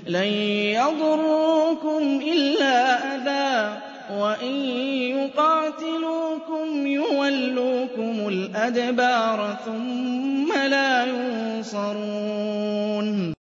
لَن يَضُرُّوكُمْ إِلَّا أَذًى وَإِن يُقَاتِلُوكُمْ يُوَلُّوكُمُ الْأَدْبَارَ ثُمَّ لَا يُنصَرُونَ